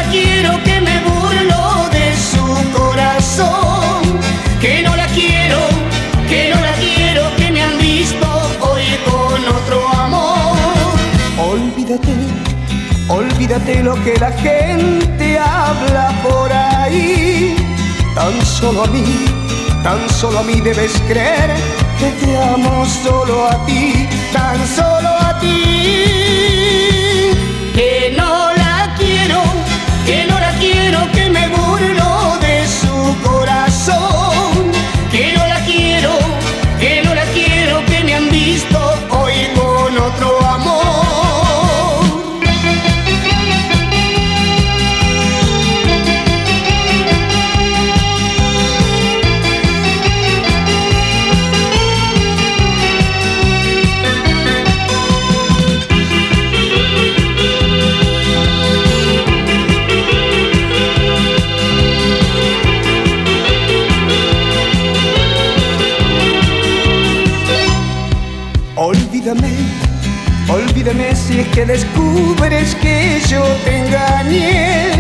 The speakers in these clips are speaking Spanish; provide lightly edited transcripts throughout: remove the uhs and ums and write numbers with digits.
quiero, que me burlo de su corazón, que no la quiero, que no la quiero, que me han visto hoy con otro amor. Olvídate, olvídate lo que la gente habla por ahí. Tan solo a mí debes creer que te amo solo a ti, tan solo a ti. Que no la quiero, que no la quiero, que me burlo de su corazón, que no la quiero, que no la quiero, que me han visto hoy con otro amor. Olvídame, olvídame si es que descubres que yo te engañé.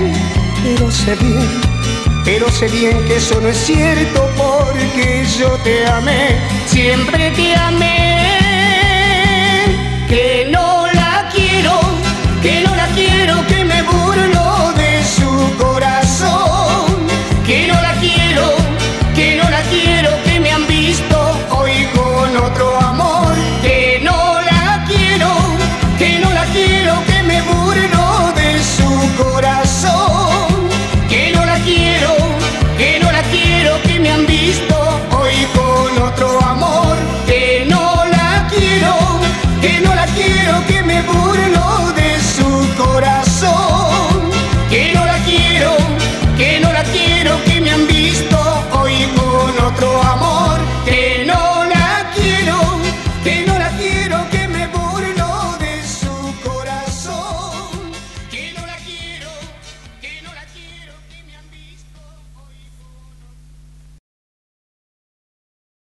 Pero sé bien que eso no es cierto, porque yo te amé, Siempre te amé, que